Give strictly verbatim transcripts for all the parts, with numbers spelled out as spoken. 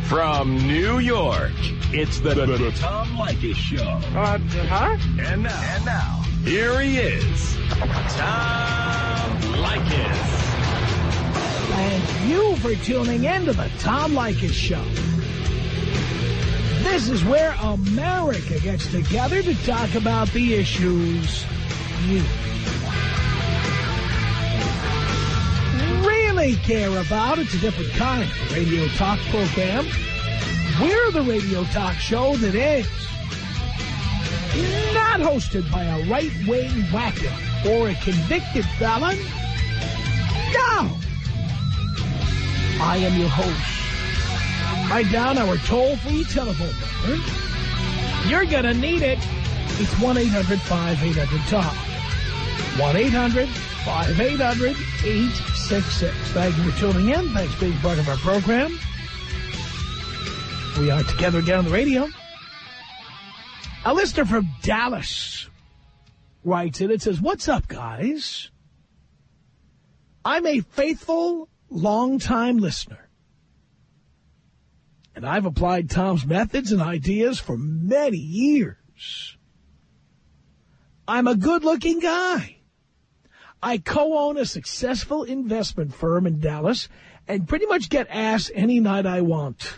From New York, it's the, the, the Tom Leykis Show. Uh, huh? And now, and now, here he is, Tom Leykis. Thank you for tuning in to the Tom Leykis Show. This is where America gets together to talk about the issues you really care about. It's a different kind of radio talk program. We're the radio talk show that is not hosted by a right-wing wacko or a convicted felon. No! I am your host. Write down our toll-free telephone number. You're going to need it. It's one eight hundred five eight hundred Tom. one eight hundred five eight hundred eight six six. Thank you for tuning in. Thanks for being part of our program. We are together again on the radio. A listener from Dallas writes in. It says, "What's up, guys? I'm a faithful, long-time listener. And I've applied Tom's methods and ideas for many years. I'm a good-looking guy. I co-own a successful investment firm in Dallas and pretty much get ass any night I want.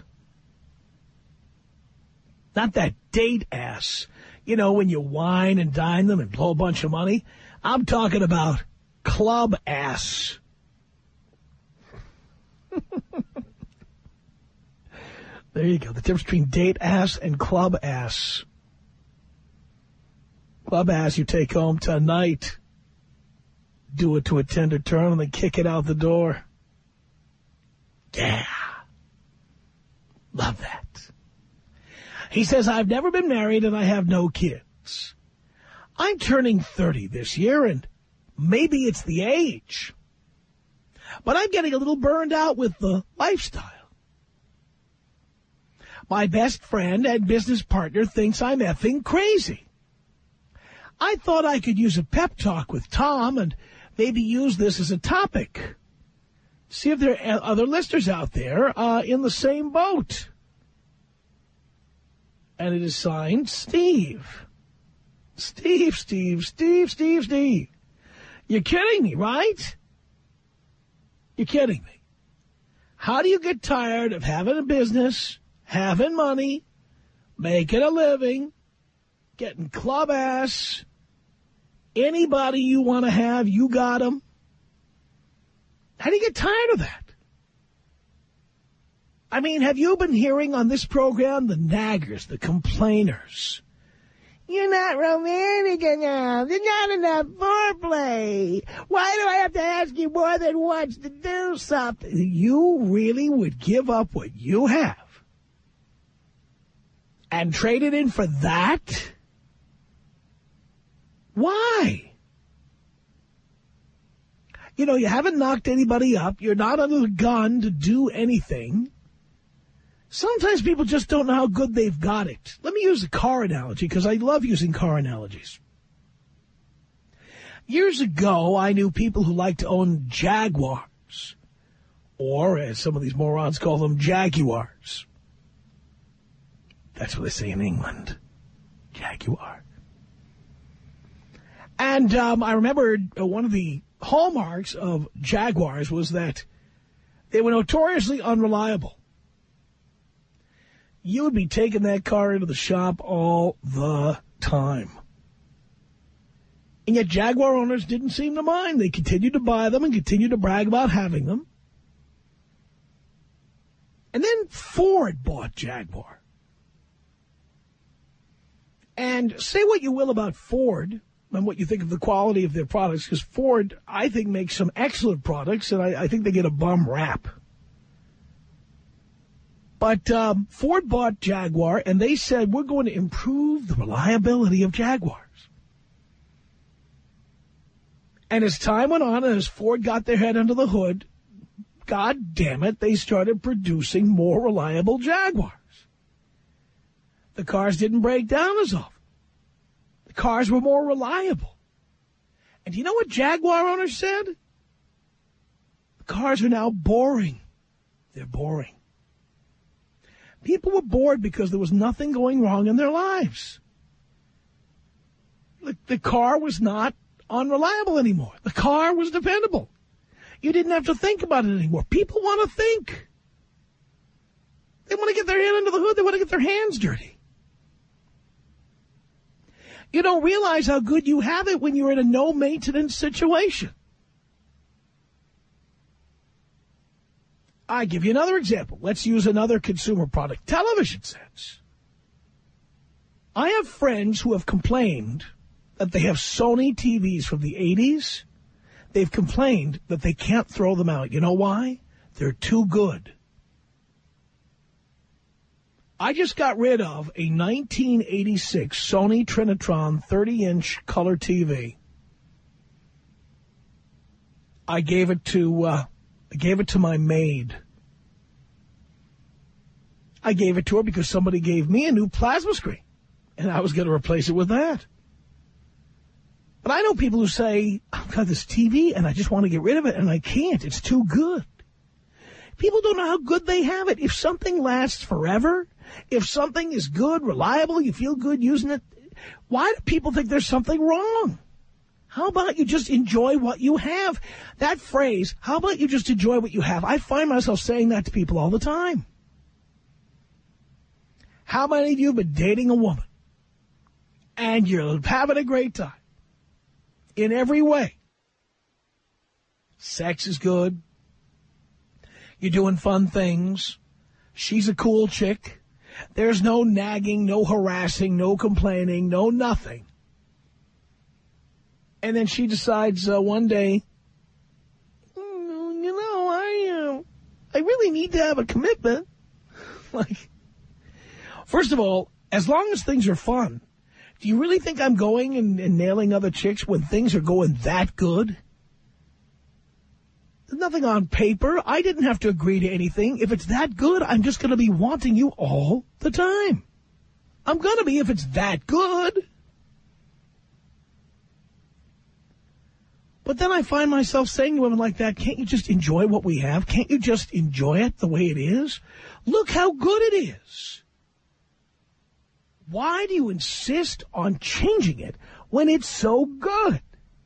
Not that date ass, you know, when you wine and dine them and blow a bunch of money. I'm talking about club ass." There you go. The difference between date ass and club ass. Club ass you take home tonight. Do it to a tender turn and then kick it out the door. Yeah. Love that. He says, "I've never been married and I have no kids. I'm turning thirty this year and maybe it's the age. But I'm getting a little burned out with the lifestyle. My best friend and business partner thinks I'm effing crazy. I thought I could use a pep talk with Tom and maybe use this as a topic. See if there are other listeners out there uh, in the same boat." And it is signed Steve. Steve, Steve, Steve, Steve, Steve. You're kidding me, right? You're kidding me. How do you get tired of having a business, having money, making a living, getting club ass, anybody you want to have, you got them? How do you get tired of that? I mean, have you been hearing on this program the naggers, the complainers? You're not romantic enough. There's not enough foreplay. Why do I have to ask you more than once to do something? You really would give up what you have and trade it in for that? Why? You know, you haven't knocked anybody up. You're not under the gun to do anything. Sometimes people just don't know how good they've got it. Let me use a car analogy because I love using car analogies. Years ago, I knew people who liked to own Jaguars, or as some of these morons call them, Jaguars. That's what they say in England, Jaguar. And um, I remember one of the hallmarks of Jaguars was that they were notoriously unreliable. You would be taking that car into the shop all the time. And yet Jaguar owners didn't seem to mind. They continued to buy them and continued to brag about having them. And then Ford bought Jaguar. And say what you will about Ford and what you think of the quality of their products, because Ford, I think, makes some excellent products, and I, I think they get a bum rap. But um, Ford bought Jaguar, and they said, we're going to improve the reliability of Jaguars. And as time went on, and as Ford got their head under the hood, God damn it, they started producing more reliable Jaguars. The cars didn't break down as often. The cars were more reliable. And do you know what Jaguar owners said? The cars are now boring. They're boring. People were bored because there was nothing going wrong in their lives. The, the car was not unreliable anymore. The car was dependable. You didn't have to think about it anymore. People want to think. They want to get their hand under the hood. They want to get their hands dirty. You don't realize how good you have it when you're in a no-maintenance situation. I give you another example. Let's use another consumer product, television sets. I have friends who have complained that they have Sony T Vs from the eighties. They've complained that they can't throw them out. You know why? They're too good. I just got rid of a nineteen eighty-six Sony Trinitron thirty-inch color T V. I gave it to uh, I gave it to my maid. I gave it to her because somebody gave me a new plasma screen, and I was going to replace it with that. But I know people who say, I've got this T V, and I just want to get rid of it, and I can't. It's too good. People don't know how good they have it. If something lasts forever, if something is good, reliable, you feel good using it, why do people think there's something wrong? How about you just enjoy what you have? That phrase, how about you just enjoy what you have? I find myself saying that to people all the time. How many of you have been dating a woman and you're having a great time in every way? Sex is good. You're doing fun things. She's a cool chick. There's no nagging, no harassing, no complaining, no nothing. And then she decides uh, one day, mm, you know, I, uh, I really need to have a commitment. Like, first of all, as long as things are fun, do you really think I'm going and, and nailing other chicks when things are going that good? There's nothing on paper. I didn't have to agree to anything. If it's that good, I'm just going to be wanting you all the time. I'm going to be if it's that good. But then I find myself saying to women like that, can't you just enjoy what we have? Can't you just enjoy it the way it is? Look how good it is. Why do you insist on changing it when it's so good?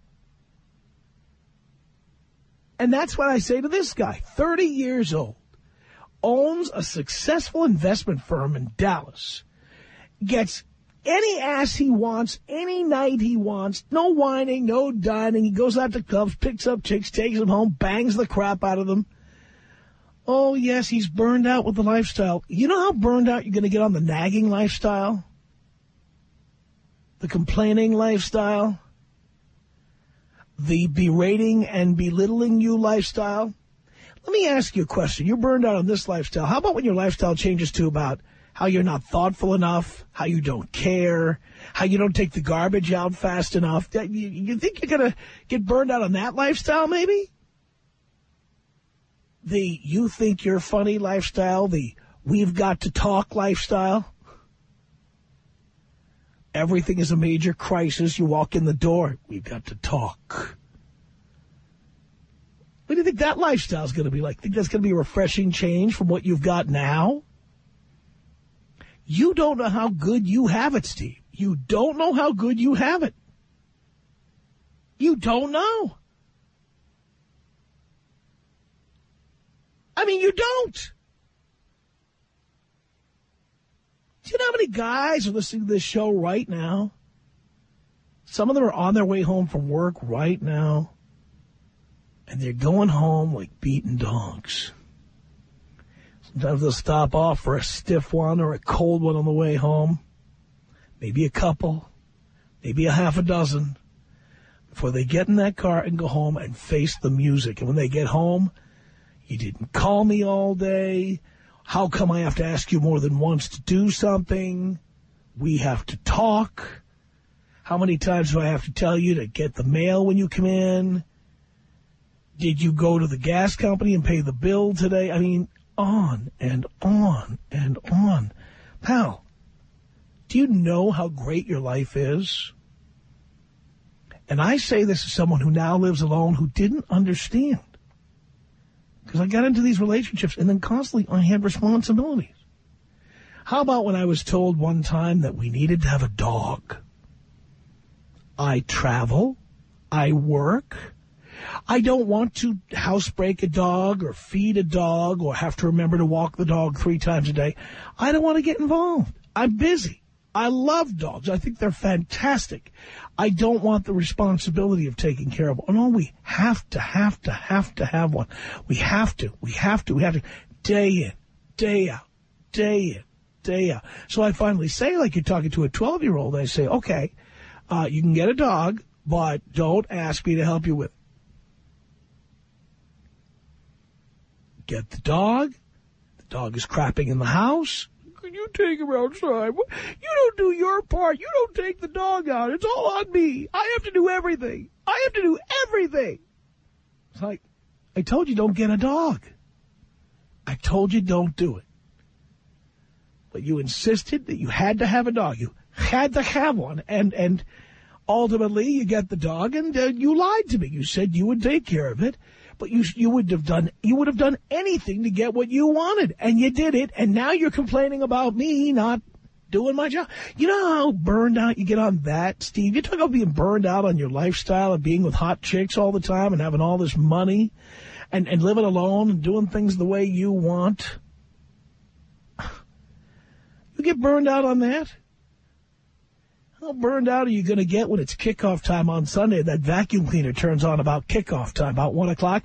And that's what I say to this guy, thirty years old, owns a successful investment firm in Dallas, gets any ass he wants, any night he wants, no whining, no dining. He goes out to clubs, picks up chicks, takes them home, bangs the crap out of them. Oh, yes, he's burned out with the lifestyle. You know how burned out you're going to get on the nagging lifestyle? The complaining lifestyle? The berating and belittling you lifestyle? Let me ask you a question. You're burned out on this lifestyle. How about when your lifestyle changes to about how you're not thoughtful enough, how you don't care, how you don't take the garbage out fast enough? You, you think you're going to get burned out on that lifestyle, maybe? The you think you're funny lifestyle, the we've got to talk lifestyle. Everything is a major crisis. You walk in the door, we've got to talk. What do you think that lifestyle is going to be like? Think that's going to be a refreshing change from what you've got now? You don't know how good you have it, Steve. You don't know how good you have it. You don't know. I mean, you don't. Do you know how many guys are listening to this show right now? Some of them are on their way home from work right now, and they're going home like beaten dogs. Sometimes they'll stop off for a stiff one or a cold one on the way home. Maybe a couple, maybe a half a dozen, before they get in that car and go home and face the music. And when they get home, you didn't call me all day. How come I have to ask you more than once to do something? We have to talk. How many times do I have to tell you to get the mail when you come in? Did you go to the gas company and pay the bill today? I mean, on and on and on. Pal, do you know how great your life is? And I say this as someone who now lives alone who didn't understand. Because I got into these relationships and then constantly I had responsibilities. How about when I was told one time that we needed to have a dog? I travel. I work. I don't want to housebreak a dog or feed a dog or have to remember to walk the dog three times a day. I don't want to get involved. I'm busy. I love dogs. I think they're fantastic. I don't want the responsibility of taking care of one. No, we have to, have to, have to have one. We have to, we have to, we have to, day in, day out, day in, day out. So I finally say, like you're talking to a twelve-year-old, I say, okay, uh, you can get a dog, but don't ask me to help you with it. Get the dog. The dog is crapping in the house. Can you take him outside? You don't do your part. You don't take the dog out. It's all on me. I have to do everything. I have to do everything. It's like, I told you don't get a dog. I told you don't do it. But you insisted that you had to have a dog. You had to have one. And, and ultimately, you get the dog, and uh, you lied to me. You said you would take care of it. But you you would have done you would have done anything to get what you wanted, and you did it. And now you're complaining about me not doing my job. You know how burned out you get on that, Steve? You talk about being burned out on your lifestyle and being with hot chicks all the time and having all this money, and and living alone and doing things the way you want. You get burned out on that. How burned out are you going to get when it's kickoff time on Sunday? That vacuum cleaner turns on about kickoff time, about one o'clock.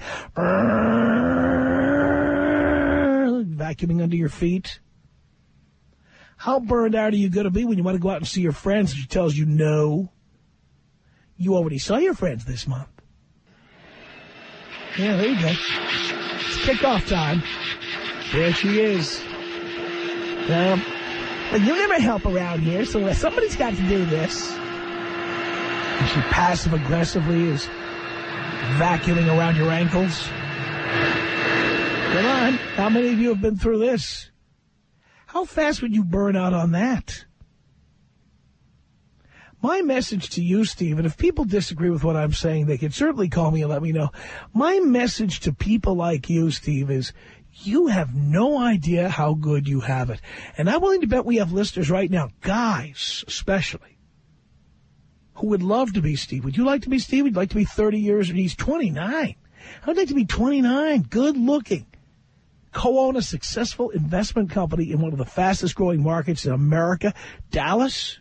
Vacuuming under your feet. How burned out are you going to be when you want to go out and see your friends and she tells you no? You already saw your friends this month. Yeah, there you go. It's kickoff time. There she is. Um... But you never help around here, so somebody's got to do this. And she passive-aggressively is vacuuming around your ankles. Come on. How many of you have been through this? How fast would you burn out on that? My message to you, Steve, and if people disagree with what I'm saying, they can certainly call me and let me know. My message to people like you, Steve, is you have no idea how good you have it. And I'm willing to bet we have listeners right now, guys especially, who would love to be Steve. Would you like to be Steve? Would you like to be thirty years? And he's twenty-nine. I'd like to be twenty-nine, good-looking, co-own a successful investment company in one of the fastest-growing markets in America, Dallas.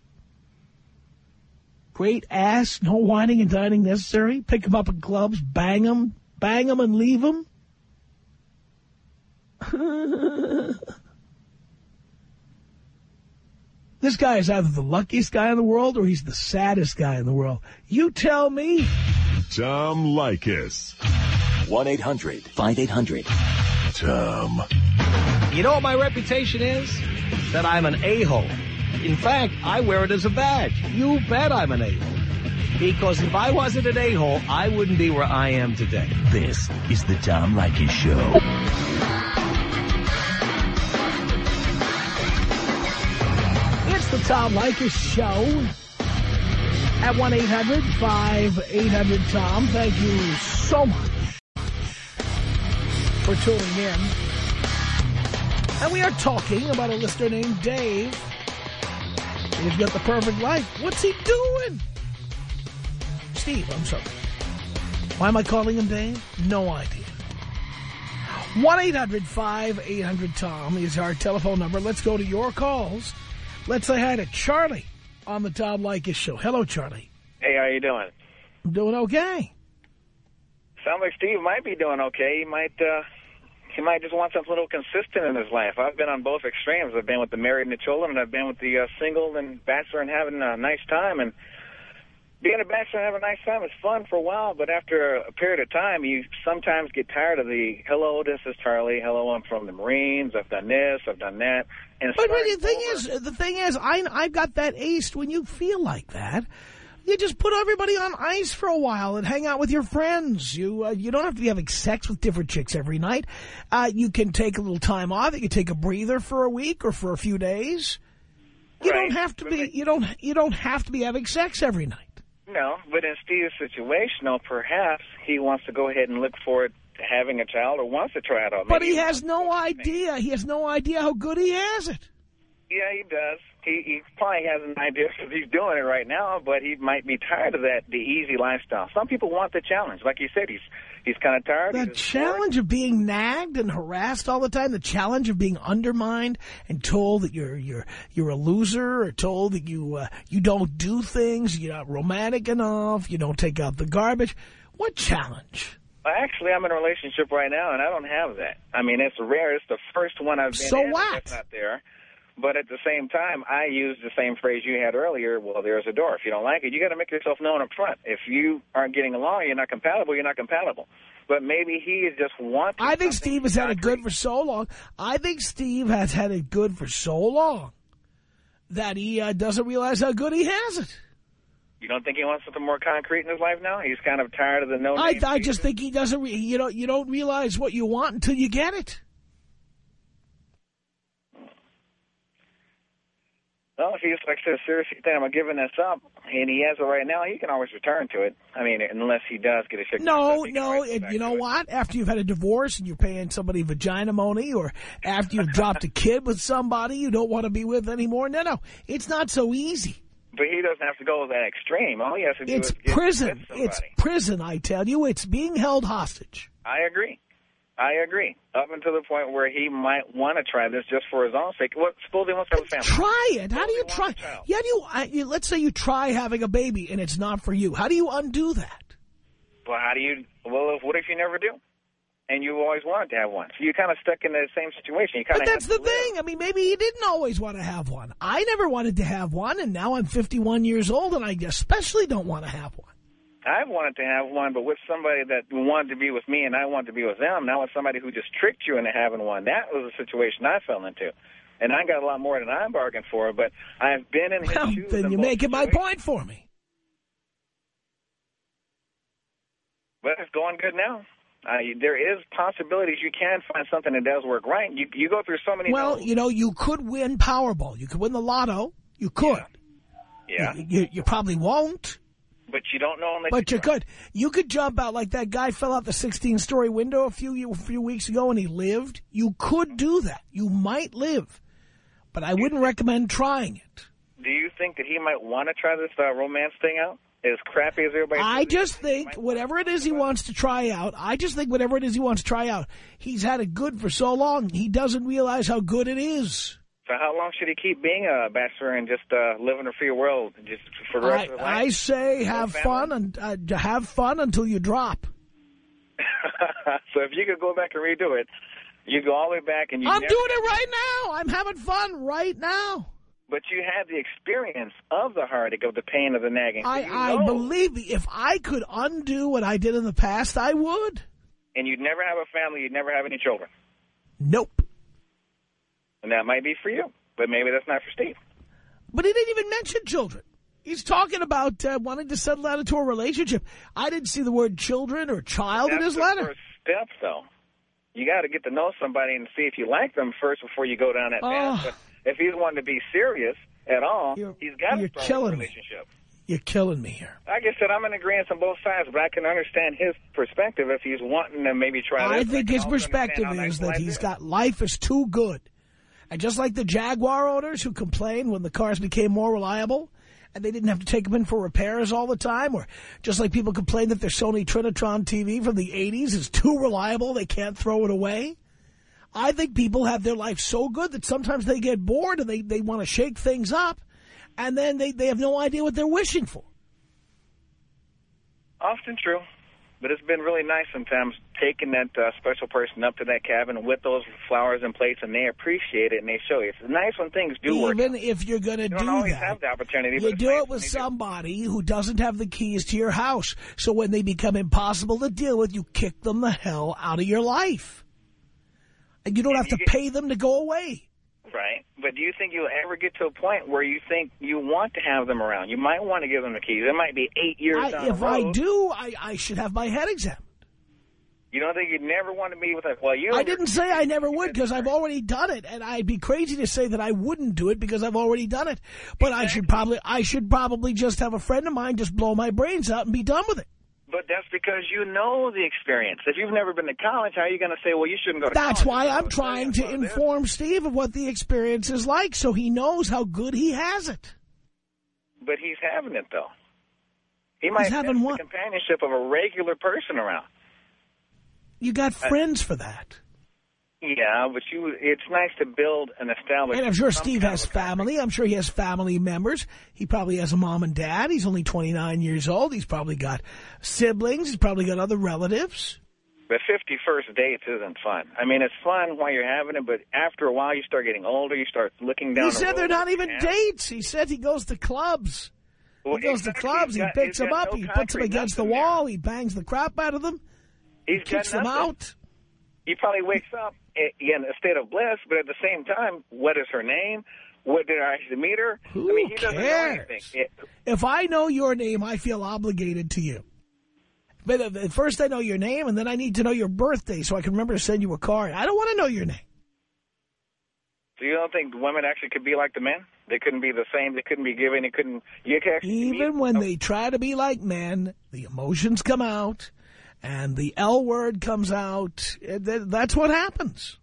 Great ass, no whining and dining necessary. Pick him up in clubs, bang him, bang him and leave him. This guy is either the luckiest guy in the world or he's the saddest guy in the world. You tell me. Tom Leykis. one eight hundred five eight hundred Tom. You know what my reputation is? That I'm an a-hole. In fact, I wear it as a badge. You bet I'm an a-hole. Because if I wasn't an a-hole, I wouldn't be where I am today. This is the Tom Leykis Show. It's the Tom Leykis Show at one eight hundred five eight hundred Tom. Thank you so much for tuning in. And we are talking about a listener named Dave. He's got the perfect life. What's he doing? Steve, I'm sorry. Why am I calling him Dave? No idea. one eight hundred five eight hundred Tom is our telephone number. Let's go to your calls. Let's say hi to Charlie on the Tom Leykis Show. Hello, Charlie. Hey, how you doing? I'm doing okay. Sounds like Steve might be doing okay. He might, uh, he might just want something a little consistent in his life. I've been on both extremes. I've been with the married and the children, and I've been with the uh, single and bachelor and having a nice time. And being a bachelor and having a nice time is fun for a while, but after a period of time, you sometimes get tired of the, hello, this is Charlie. Hello, I'm from the Marines. I've done this. I've done that. And but, but the thing over. is, the thing is, I, I've got that aced when you feel like that. You just put everybody on ice for a while and hang out with your friends. You uh, you don't have to be having sex with different chicks every night. Uh, you can take a little time off. You can take a breather for a week or for a few days. You right. don't have to be. You don't. You don't have to be having sex every night. No, but in Steve's situation, though, perhaps he wants to go ahead and look forward to having a child or wants to try it out. But Maybe he has no idea. He has no idea how good he has it. Yeah, he does. He, he probably has an idea because he's doing it right now, but he might be tired of that, the easy lifestyle. Some people want the challenge. Like you said, he's he's kind of tired. The challenge of being nagged and harassed all the time, the challenge of being undermined and told that you're you're you're a loser, or told that you uh, you don't do things, you're not romantic enough, you don't take out the garbage. What challenge? Well, actually, I'm in a relationship right now, and I don't have that. I mean, it's rare. It's the first one I've been so in what? that's not there. But at the same time, I use the same phrase you had earlier, well, there's a door. If you don't like it, you got to make yourself known up front. If you aren't getting along, you're not compatible, you're not compatible. But maybe he is just wanting I think Steve has had it good for so long. I think Steve has had it good for so long that he uh, doesn't realize how good he has it. You don't think he wants something more concrete in his life now? He's kind of tired of the no I, I just think he doesn't, re you know, you don't realize what you want until you get it. Well, if he's like says seriously, then I'm giving this up, and he has it right now, he can always return to it. I mean, unless he does get a shit. No, no, it, you know what? After you've had a divorce and you're paying somebody vagina money, or after you've dropped a kid with somebody you don't want to be with anymore, no, no, it's not so easy. But he doesn't have to go that extreme. All he has to do it's is prison. It's prison, I tell you. It's being held hostage. I agree. I agree. Up until the point where he might want to try this just for his own sake. What, suppose he wants to have a family. Try it. How do you try? Yeah, do you, I, you, let's say you try having a baby and it's not for you. How do you undo that? Well, how do you, well, what if you never do? And you always wanted to have one. So you're kind of stuck in the same situation. You kind but of that's the thing. I mean, maybe he didn't always want to have one. I never wanted to have one, and now I'm fifty-one years old, and I especially don't want to have one. I wanted to have one, but with somebody that wanted to be with me and I wanted to be with them. Now with somebody who just tricked you into having one. That was a situation I fell into. And I got a lot more than I bargained for, but I've been in his well, shoes. Then you're making my point for me. But it's going good now. Uh, there is possibilities you can find something that does work right. You, you go through so many... Well, notes. you know, you could win Powerball. You could win the lotto. You could. Yeah. You, you, you probably won't. But you don't know unless But you you could. You could jump out like that guy fell out the sixteen-story window a few a few weeks ago and he lived. You could do that. You might live. But I wouldn't recommend trying it. Do you think that he might want to try this uh, romance thing out? As crappy as everybody I says, just think whatever it is he wants to try out, I just think whatever it is he wants to try out, he's had it good for so long, he doesn't realize how good it is. So how long should he keep being a bachelor and just uh, live in a free world just for the rest I, of his life? I say have fun and uh, have fun until you drop. So if you could go back and redo it, you go all the way back and you. I'm never doing it right now. I'm having fun right now. But you had the experience of the heartache, of the pain, of the nagging. So I, you I know. believe me, if I could undo what I did in the past, I would. And you'd never have a family, you'd never have any children. Nope. And that might be for you, but maybe that's not for Steve. But he didn't even mention children. He's talking about uh, wanting to settle down into a relationship. I didn't see the word children or child that's in his the letter. First step, though. You got to get to know somebody and see if you like them first before you go down that Oh. path. But if he's wanting to be serious at all, You're, he's got to you're start killing a me. relationship. You're killing me here. Like I said, I'm in agreement on both sides, but I can understand his perspective if he's wanting to maybe try I this. think can his also perspective understand how is nice that life he's is. got life is too good. And just like the Jaguar owners who complained when the cars became more reliable and they didn't have to take them in for repairs all the time, or just like people complain that their Sony Trinitron T V from the eighties is too reliable, they can't throw it away. I think people have their life so good that sometimes they get bored and they, they want to shake things up, and then they, they have no idea what they're wishing for. Often true. But it's been really nice sometimes taking that uh, special person up to that cabin with those flowers and plates, and they appreciate it and they show you. It's nice when things do work. Even if you're going to do don't always that, have the opportunity, but you it's do nice it when with they do. somebody who doesn't have the keys to your house. So when they become impossible to deal with, you kick them the hell out of your life. And you don't have to pay them to go away. Right. But do you think you'll ever get to a point where you think you want to have them around? You might want to give them the keys. It might be eight years I, down if the road. I do, I, I should have my head examined. You don't think you'd never want to be with a... Well, you... I didn't say I never would because I've already done it, and I'd be crazy to say that I wouldn't do it because I've already done it. But exactly. I should probably I should probably just have a friend of mine just blow my brains out and be done with it. But that's because you know the experience. If you've never been to college, how are you going to say, well, you shouldn't go to That's college? why I'm trying to inform Steve of what the experience is like so he knows how good he has it. But he's having it, though. He might have the companionship of a regular person around. You got friends for that. Yeah, but you, it's nice to build an established... And I'm sure Steve has family. I'm sure he has family members. He probably has a mom and dad. He's only twenty-nine years old. He's probably got siblings. He's probably got other relatives. But fifty-first dates isn't fun. I mean, it's fun while you're having it, but after a while you start getting older, you start looking down He the said road they're not even and- dates. He said he goes to clubs. Well, he goes exactly. to clubs. He's He got- picks he's them got up. no He puts them concrete, against the nothing wall. there. He bangs the crap out of them. He's He kicks got them nothing. out. He probably wakes up in a state of bliss, but at the same time, what is her name? What did I actually meet her? Who I mean, he doesn't know cares? anything. It, If I know your name, I feel obligated to you. But at first I know your name, and then I need to know your birthday so I can remember to send you a card. I don't want to know your name. so you don't think women actually could be like the men? They couldn't be the same. They couldn't be giving. They couldn't. You could actually Even meet, when oh, they try to be like men, the emotions come out, and the L word comes out. That's what happens.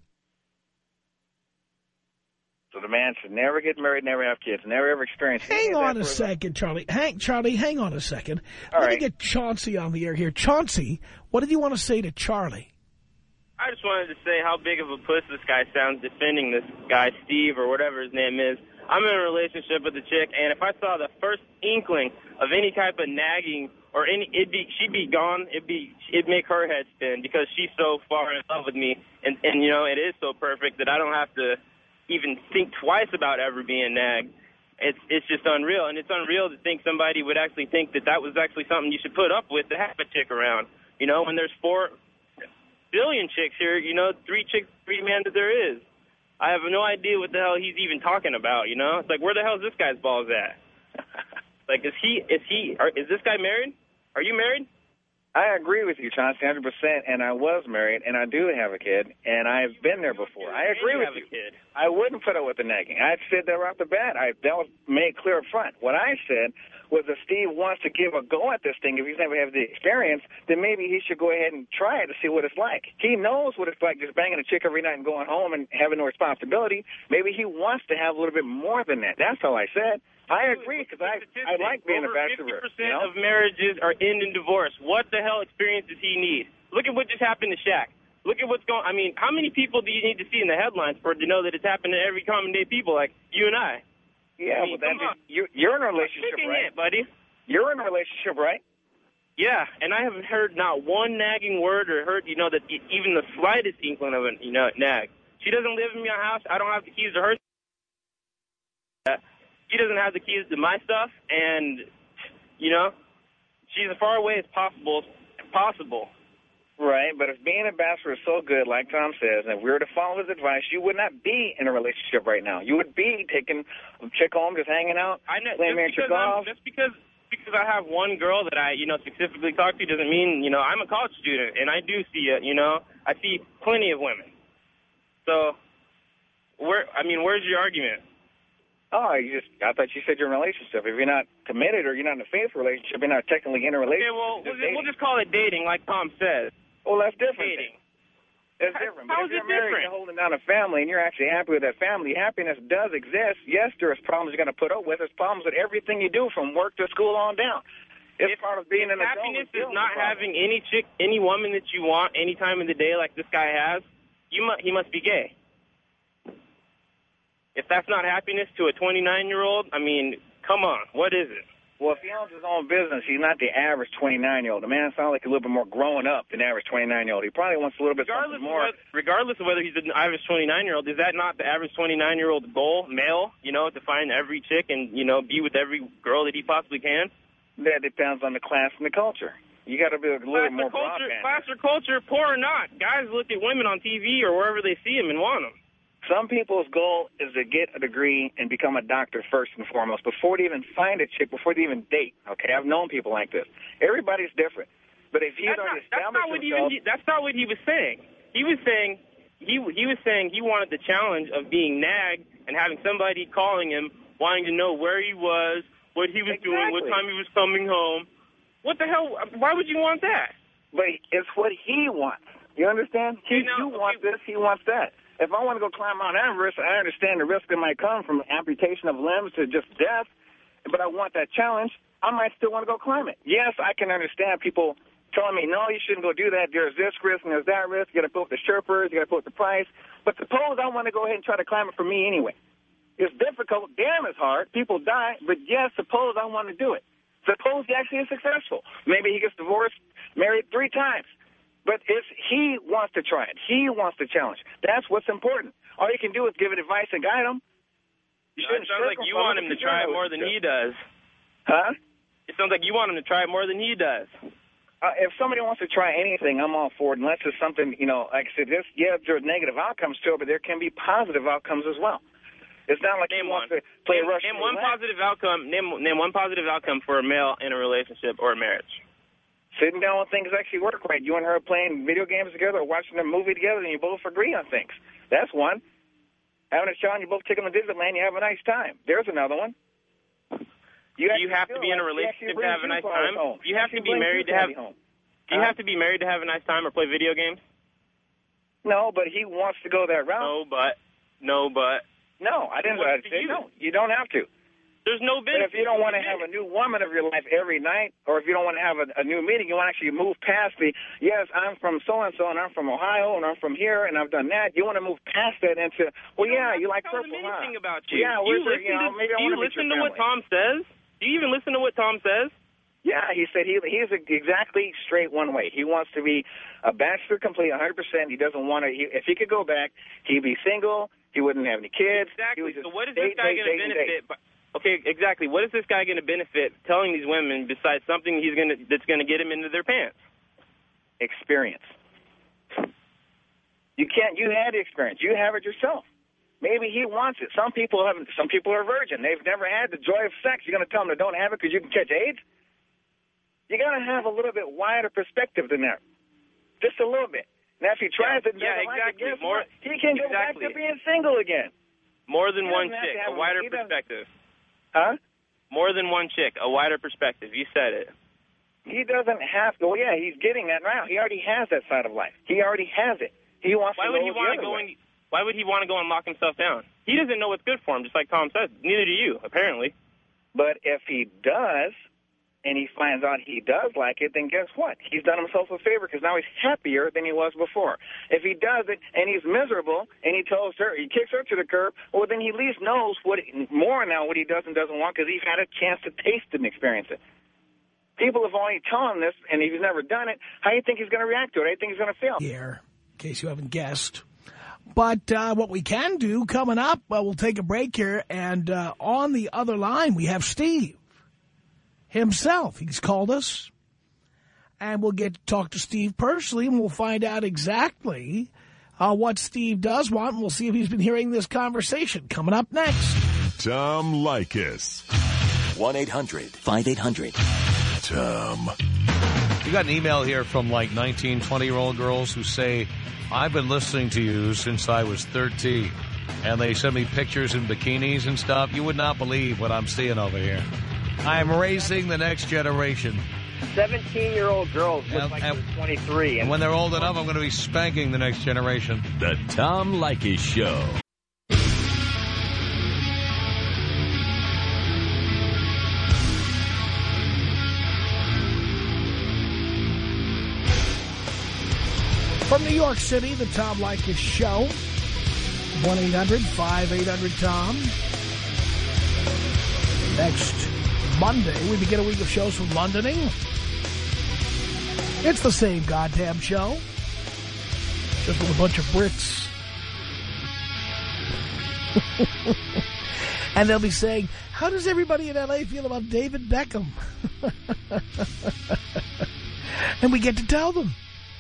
So the man should never get married, never have kids, never ever experience. any Hang of that on a for his life. second, Charlie. Hang, Charlie, hang on a second. All Let me right. get Chauncey on the air here. Chauncey, what did you want to say to Charlie? I just wanted to say how big of a puss this guy sounds defending this guy, Steve, or whatever his name is. I'm in a relationship with a chick, and if I saw the first inkling of any type of nagging or any, it'd be, she'd be gone. It'd be, it'd make her head spin because she's so far in love with me, and, and you know, it is so perfect that I don't have to even think twice about ever being nagged. It's it's just unreal, and it's unreal to think somebody would actually think that that was actually something you should put up with to have a chick around. You know, when there's four billion chicks here, you know, three chicks, three men that there is. I have no idea what the hell he's even talking about, you know? It's like, where the hell is this guy's balls at? Like, is he, is he, are, is this guy married? Are you married? I agree with you, Chauncey, one hundred percent, and I was married, and I do have a kid, and I've been there before. I agree with have you. A kid. I wouldn't put up with the nagging. I said that right off the bat. I, that was made clear up front. What I said was if Steve wants to give a go at this thing, if he's never had the experience, then maybe he should go ahead and try it to see what it's like. He knows what it's like just banging a chick every night and going home and having no responsibility. Maybe he wants to have a little bit more than that. That's all I said. I agree, because I, I like being a bachelor. Over fifty percent you know? of marriages are end in divorce. What the hell experience does he need? Look at what just happened to Shaq. Look at what's going. I mean, how many people do you need to see in the headlines for to know that it's happened to every common day people like you and I? Yeah, I mean, well, come that's on. you, you're in a relationship, Kicking right? it, buddy. You're in a relationship, right? Yeah, and I haven't heard not one nagging word or heard, you know, that e- even the slightest inkling of a, you know, nag. She doesn't live in my house. I don't have the keys to her. She doesn't have the keys to my stuff, and, you know, she's as far away as possible. Possible. Right, but if being a bachelor is so good, like Tom says, and if we were to follow his advice, you would not be in a relationship right now. You would be taking a chick home, just hanging out, I know, playing just miniature because I'm- golf. Just because because I have one girl that I, you know, specifically talk to doesn't mean, you know, I'm a college student, and I do see it, you know. I see plenty of women. So, where, I mean, where's your argument? Oh, you just, I thought you said you're in a relationship. If you're not committed or you're not in a faithful relationship, you're not technically in a relationship. Okay, well, you're we'll just just, we'll dating. just call it dating, like Tom says. Well, that's different. Dating. That's How- different. how But if is you're it married, different? you're holding down a family, and you're actually happy with that family. Happiness does exist. Yes, there's problems you're going to put up with. There's problems with everything you do, from work to school on down. It's If- part of being if an adult. happiness dealing is with not problems. having any chick, any woman that you want any time of the day like this guy has, you mu- he must be gay. If that's not happiness to a twenty-nine-year-old, I mean, come on, what is it? Well, if he owns his own business, he's not the average twenty-nine-year-old. The man sounds like a little bit more grown up than the average twenty-nine-year-old. He probably wants a little bit Regardless something of, more. whether, regardless of whether he's an average twenty-nine-year-old, is that not the average twenty-nine-year-old goal, male, you know, to find every chick and, you know, be with every girl that he possibly can? That depends on the class and the culture. You got to be a little Class more or culture, broadband. class or culture, poor or not, guys look at women on T V or wherever they see them and want them. Some people's goal is to get a degree and become a doctor first and foremost before they even find a chick, before they even date. Okay, I've known people like this. Everybody's different. But if he's That's not, already that's established not what himself, even he, that's not what he was saying. He was saying he he was saying he wanted the challenge of being nagged and having somebody calling him, wanting to know where he was, what he was doing, what Exactly. time he was coming home. What the hell? Why would you want that? But it's what he wants. You understand? He, You know, you want okay. this, he wants that. If I want to go climb Mount Everest, I understand the risk that might come from amputation of limbs to just death, but I want that challenge. I might still want to go climb it. Yes, I can understand people telling me, no, you shouldn't go do that. There's this risk and there's that risk. You got to put the Sherpas, you got to put the price. But suppose I want to go ahead and try to climb it for me anyway. It's difficult. Damn, it's hard. People die. But yes, suppose I want to do it. Suppose he actually is successful. Maybe he gets divorced, married three times. But it's, he wants to try it. He wants to challenge. That's what's important. All you can do is give it advice and guide him. You No, it sounds like you want him to try it more than he does. Huh? It sounds like you want him to try it more than he does. Uh, if somebody wants to try anything, I'm all for it, unless it's something, you know, like I said, this, yeah, there's negative outcomes to it, but there can be positive outcomes as well. It's not like name he wants one. to play name, Russian name one roulette. positive outcome. Name name one positive outcome for a male in a relationship or a marriage. Sitting down when things actually work right. You and her playing video games together or watching a movie together, and you both agree on things. That's one. Having a show and you both take them to Disneyland, you have a nice time. There's another one. You, you have to be in a relationship to have a nice time? You have to be married to have... Do you have to be married to have a nice time or play video games? No, but he wants to go that route. No, but. No, but. No, I didn't What say you? no. You don't have to. There's no But benefit. if you don't want to have a new woman of your life every night, or if you don't want to have a, a new meeting, you want to actually move past the, yes, I'm from so-and-so, and I'm from Ohio, and I'm from here, and I've done that. You want to move past that into, well, You yeah, don't you like tell purple, them huh? anything about you. Yeah, do we're, you listen, you know, to, maybe I do you want to meet listen your to what family. Tom says? Do you even listen to what Tom says? Yeah, he said he he's exactly straight one way. He wants to be a bachelor complete one hundred percent. He doesn't want to, he, if he could go back, he'd be single, he wouldn't have any kids. He Exactly. would just So what is date, this guy date, going to date, and benefit? date. By, okay, exactly. What is this guy going to benefit telling these women besides something he's going to that's going to get him into their pants? Experience. You can't, you had the experience. You have it yourself. Maybe he wants it. Some people haven't, some people are virgin. They've never had the joy of sex. You're going to tell them they don't have it because you can catch AIDS? You got to have a little bit wider perspective than that. Just a little bit. Now, if he tries Yeah, it and yeah, doesn't exactly. like it, guess More, what? He can go back exactly. to being single again. More than He one doesn't have chick, to have a a- wider he doesn't- perspective. Huh? More than one chick, a wider perspective. You said it. He doesn't have to. Well, yeah, he's getting that now. He already has that side of life. He already has it. He wants Why to would he go want to the go other way. and Why would he want to go and lock himself down? He doesn't know what's good for him, just like Tom said. Neither do you, apparently. But if he does, and he finds out he does like it, then guess what? He's done himself a favor because now he's happier than he was before. If he does it and he's miserable and he tells her, he kicks her to the curb, well, then he at least knows what more now what he does and doesn't want because he's had a chance to taste it and experience it. People have only told him this, and if he's never done it, how do you think he's going to react to it? How do you think he's going to feel? Here, in case you haven't guessed. But uh, what we can do coming up, uh, we'll take a break here, and uh, on the other line we have Steve himself. He's called us, and we'll get to talk to Steve personally, and we'll find out exactly uh, what Steve does want, and we'll see if he's been hearing this conversation. Coming up next. Tom Leykis. one eight hundred five eight hundred Tom. We got an email here from like nineteen, twenty-year-old girls who say, I've been listening to you since I was thirteen. And they send me pictures in bikinis and stuff. You would not believe what I'm seeing over here. I'm raising the next generation. seventeen-year-old girls look And- like and- they're twenty-three. And when they're old enough, I'm going to be spanking the next generation. The Tom Leykis Show. From New York City, the Tom Leykis Show. one eight hundred five eight hundred Tom. Next Monday, we begin a week of shows from Londoning. It's the same goddamn show, just with a bunch of Brits. And they'll be saying, how does everybody in L A feel about David Beckham? And we get to tell them.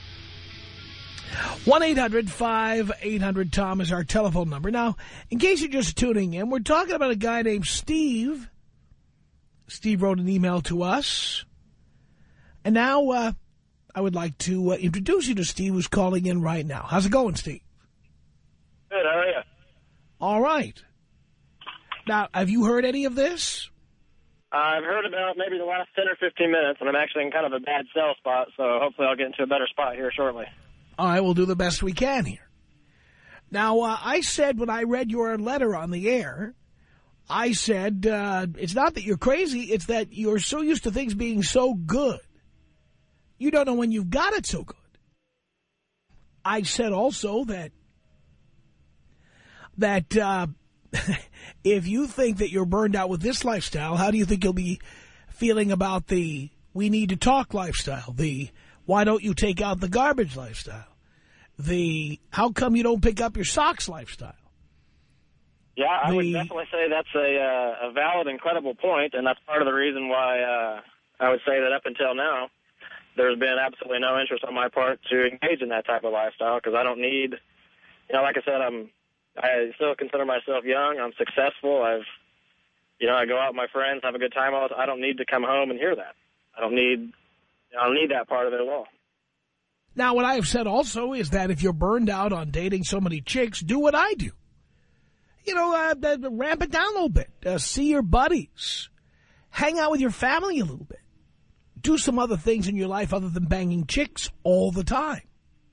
one eight hundred five eight hundred Tom is our telephone number. Now, in case you're just tuning in, we're talking about a guy named Steve. Steve wrote an email to us. And now uh, I would like to uh, introduce you to Steve, who's calling in right now. How's it going, Steve? Good, how are you? All right. Now, have you heard any of this? I've heard about maybe the last ten or fifteen minutes, and I'm actually in kind of a bad cell spot, so hopefully I'll get into a better spot here shortly. All right, we'll do the best we can here. Now, uh, I said when I read your letter on the air, I said uh, it's not that you're crazy, it's that you're so used to things being so good. You don't know when you've got it so good. I said also that that uh, if you think that you're burned out with this lifestyle, how do you think you'll be feeling about the we need to talk lifestyle, the why don't you take out the garbage lifestyle, the how come you don't pick up your socks lifestyle? Yeah, I the, would definitely say that's a, uh, a valid and credible point, and that's part of the reason why uh, I would say that up until now, there's been absolutely no interest on my part to engage in that type of lifestyle, because I don't need, you know, like I said, I'm, I still consider myself young. I'm successful. I've, you know, I go out with my friends, have a good time. I don't need to come home and hear that. I don't need, I don't need that part of it at all. Now, what I have said also is that if you're burned out on dating so many chicks, do what I do. You know, uh, ramp it down a little bit. Uh, see your buddies. Hang out with your family a little bit. Do some other things in your life other than banging chicks all the time.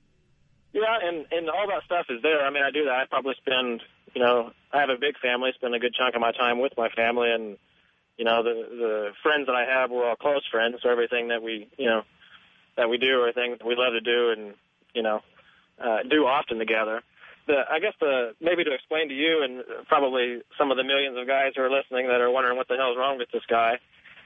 Yeah, and, and all that stuff is there. I mean, I do that. I probably spend, you know, I have a big family, spend a good chunk of my time with my family, and, you know, the the friends that I have, we're all close friends, so everything that we, you know, that we do are things that we love to do and, you know, uh, do often together. The, I guess the maybe to explain to you and probably some of the millions of guys who are listening that are wondering what the hell is wrong with this guy,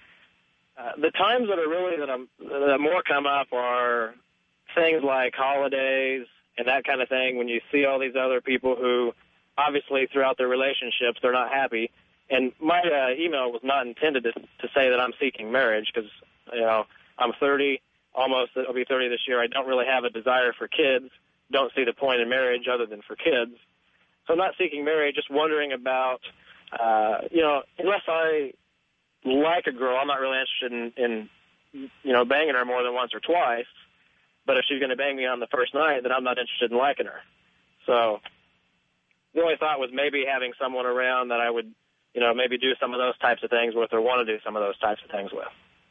uh, the times that are really that, I'm, that more come up are things like holidays and that kind of thing, when you see all these other people who obviously throughout their relationships they're not happy. And my uh, email was not intended to, to say that I'm seeking marriage, because, you know, I'm thirty, almost, I'll be thirty this year. I don't really have a desire for kids. Don't see the point in marriage other than for kids. So I'm not seeking marriage, just wondering about, uh, you know, unless I like a girl, I'm not really interested in, in, you know, banging her more than once or twice. But if she's going to bang me on the first night, then I'm not interested in liking her. So the only thought was maybe having someone around that I would, you know, maybe do some of those types of things with or want to do some of those types of things with.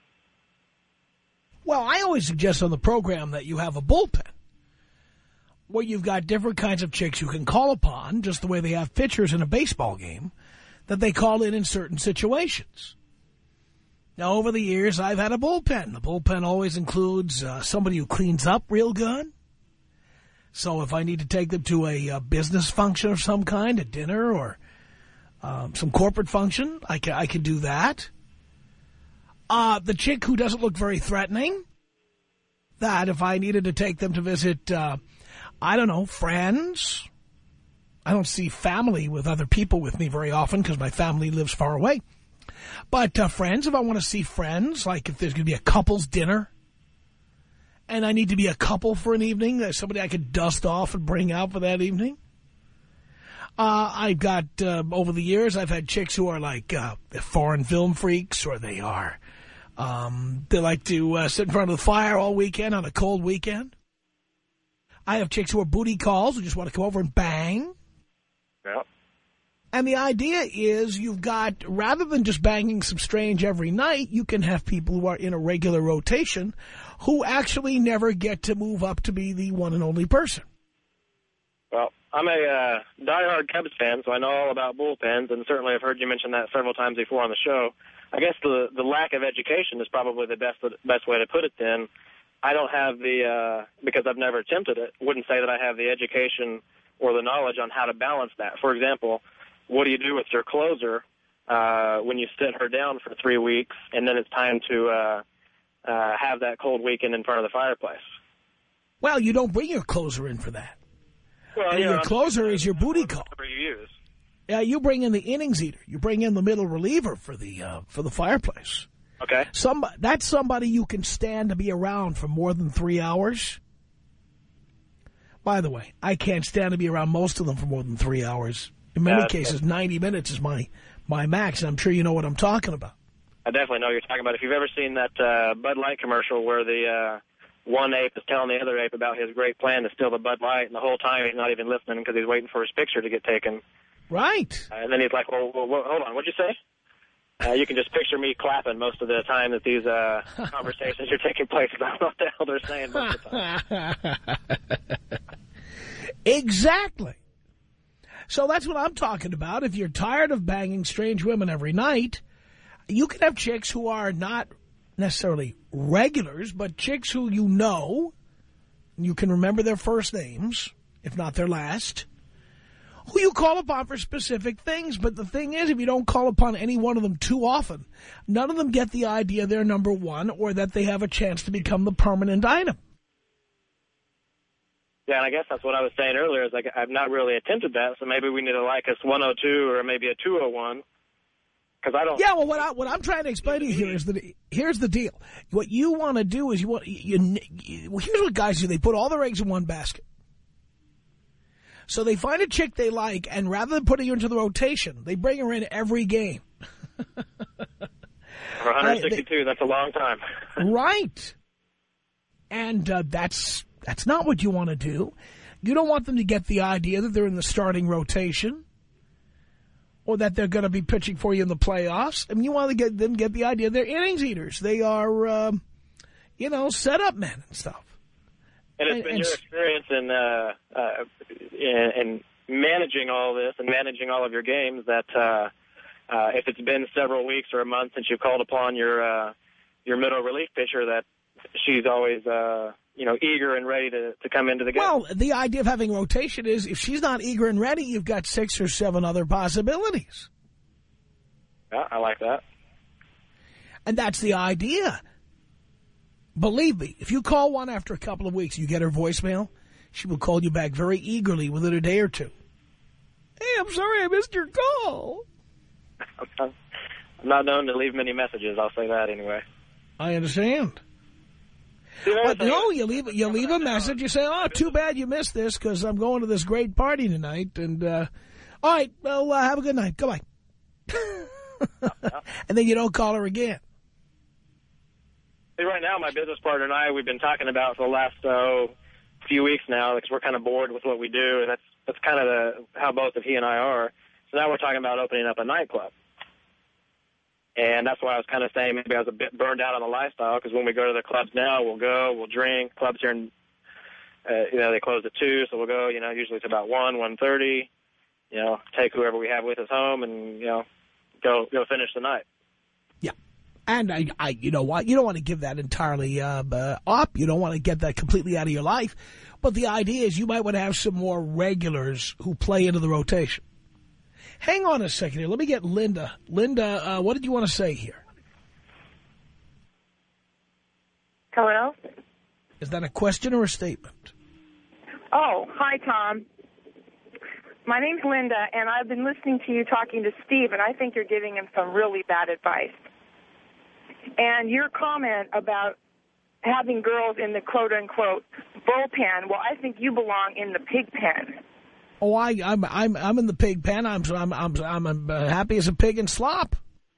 Well, I always suggest on the program that you have a bullpen where you've got different kinds of chicks you can call upon, just the way they have pitchers in a baseball game, that they call in in certain situations. Now, over the years, I've had a bullpen. The bullpen always includes uh, somebody who cleans up real good. So if I need to take them to a, a business function of some kind, a dinner or um, some corporate function, I can, I can do that. Uh, the chick who doesn't look very threatening, that if I needed to take them to visit, uh, I don't know, friends. I don't see family with other people with me very often because my family lives far away. But uh, friends, if I want to see friends, like if there's going to be a couple's dinner and I need to be a couple for an evening, there's somebody I could dust off and bring out for that evening. Uh, I've got, uh, over the years, I've had chicks who are like uh, foreign film freaks, or they are, um, they like to uh, sit in front of the fire all weekend on a cold weekend. I have chicks who are booty calls who just want to come over and bang. Yeah. And the idea is you've got, rather than just banging some strange every night, you can have people who are in a regular rotation who actually never get to move up to be the one and only person. Well, I'm a uh, diehard Cubs fan, so I know all about bullpens, and certainly I've heard you mention that several times before on the show. I guess the the lack of education is probably the best best way to put it then. I don't have the, uh, because I've never attempted it, wouldn't say that I have the education or the knowledge on how to balance that. For example, what do you do with your closer uh, when you sit her down for three weeks and then it's time to uh, uh, have that cold weekend in front of the fireplace? Well, you don't bring your closer in for that. Well, and you your know, closer is your booty call. You use. Yeah, you bring in the innings eater. You bring in the middle reliever for the uh, for the fireplace. Okay. Some, that's somebody you can stand to be around for more than three hours. By the way, I can't stand to be around most of them for more than three hours. In many yeah, cases, ninety minutes is my, my max, and I'm sure you know what I'm talking about. I definitely know what you're talking about. If you've ever seen that uh, Bud Light commercial where the uh, one ape is telling the other ape about his great plan to steal the Bud Light, and the whole time he's not even listening because he's waiting for his picture to get taken. Right. Uh, and then he's like, well, well, well hold on, what'd you say? uh, you can just picture me clapping most of the time that these uh, conversations are taking place. I don't know what the hell they're saying most of the time. Exactly. So that's what I'm talking about. If you're tired of banging strange women every night, you can have chicks who are not necessarily regulars, but chicks who you know, you can remember their first names, if not their last, who you call upon for specific things. But the thing is, if you don't call upon any one of them too often, none of them get the idea they're number one or that they have a chance to become the permanent item. Yeah, and I guess that's what I was saying earlier, is like I've not really attempted that, so maybe we need to like us one oh two or maybe a two oh one. Because I don't. Yeah, well, what, I, what I'm trying to explain to you here is that here's the deal. What you want to do is you want you, you. Well, here's what guys do: they put all their eggs in one basket. So they find a chick they like, and rather than putting her into the rotation, they bring her in every game. For one sixty-two, uh, they, that's a long time. Right, and uh, that's that's not what you want to do. You don't want them to get the idea that they're in the starting rotation, or that they're going to be pitching for you in the playoffs. I mean, you want to get them get the idea they're innings eaters. They are, um, you know, set-up men and stuff. And it's and, been and, your experience in, uh, uh, in, in managing all this and managing all of your games that uh, uh, if it's been several weeks or a month since you called upon your uh, your middle relief pitcher, that she's always, uh, you know, eager and ready to, to come into the game. Well, the idea of having rotation is if she's not eager and ready, you've got six or seven other possibilities. Yeah, I like that. And that's the idea. Believe me, if you call one after a couple of weeks, you get her voicemail, she will call you back very eagerly within a day or two. Hey, I'm sorry I missed your call. I'm not known to leave many messages, I'll say that anyway. I understand. But no, you leave you leave a message. You say, oh, too bad you missed this because I'm going to this great party tonight. And, uh, all right, well, uh, have a good night. Goodbye. And then you don't call her again. See, right now, my business partner and I, we've been talking about for the last oh, few weeks now because we're kind of bored with what we do. And that's, that's kind of the, how both of he and I are. So now we're talking about opening up a nightclub. And that's why I was kind of saying maybe I was a bit burned out on the lifestyle, because when we go to the clubs now, we'll go, we'll drink. Clubs here, in, uh, you know, they close at two, so we'll go, you know, usually it's about one, one thirty, you know, take whoever we have with us home and, you know, go go finish the night. Yeah. And, I, I, you know what, you don't want to give that entirely uh, uh, up. You don't want to get that completely out of your life. But the idea is you might want to have some more regulars who play into the rotation. Hang on a second here. Let me get Linda. Linda, uh, what did you want to say here? Hello? Is that a question or a statement? Oh, hi, Tom. My name's Linda, and I've been listening to you talking to Steve, and I think you're giving him some really bad advice. And your comment about having girls in the quote-unquote bullpen, well, I think you belong in the pig pen. Oh, I, I'm I'm I'm in the pig pen. I'm I'm I'm I'm uh, happy as a pig in slop.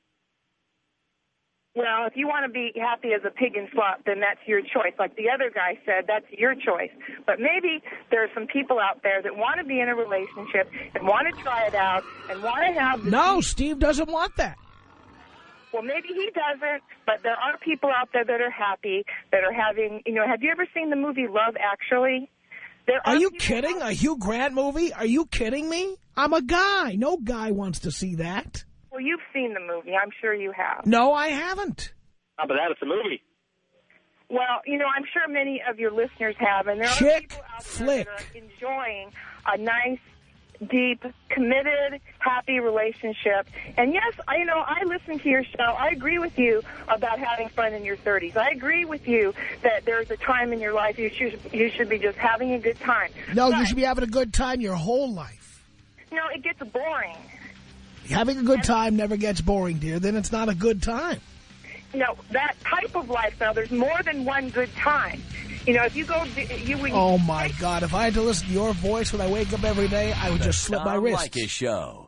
Well, if you want to be happy as a pig in slop, then that's your choice. Like the other guy said, that's your choice. But maybe there are some people out there that want to be in a relationship and want to try it out and want to have. No, Steve doesn't want that. Well, maybe he doesn't, but there are people out there that are happy, that are having. You know, have you ever seen the movie Love Actually? There are, are you kidding? A Hugh Grant movie? Are you kidding me? I'm a guy. No guy wants to see that. Well, you've seen the movie. I'm sure you have. No, I haven't. How about that? It's a movie. Well, you know, I'm sure many of your listeners have, and there Chick are people out flick. there that are enjoying a nice, deep, committed, happy relationship. And yes, I, you know, I listen to your show. I agree with you about having fun in your thirties. I agree with you that there's a time in your life you should you should be just having a good time. No, but, you should be having a good time your whole life. You know, it gets boring. Having a good time never gets boring, dear. Then it's not a good time. You know, that type of lifestyle, there's more than one good time. You know, if you go... you when Oh, you my God. If I had to listen to your voice when I wake up every day, I would just slip Tom my wrist. Leykis Show.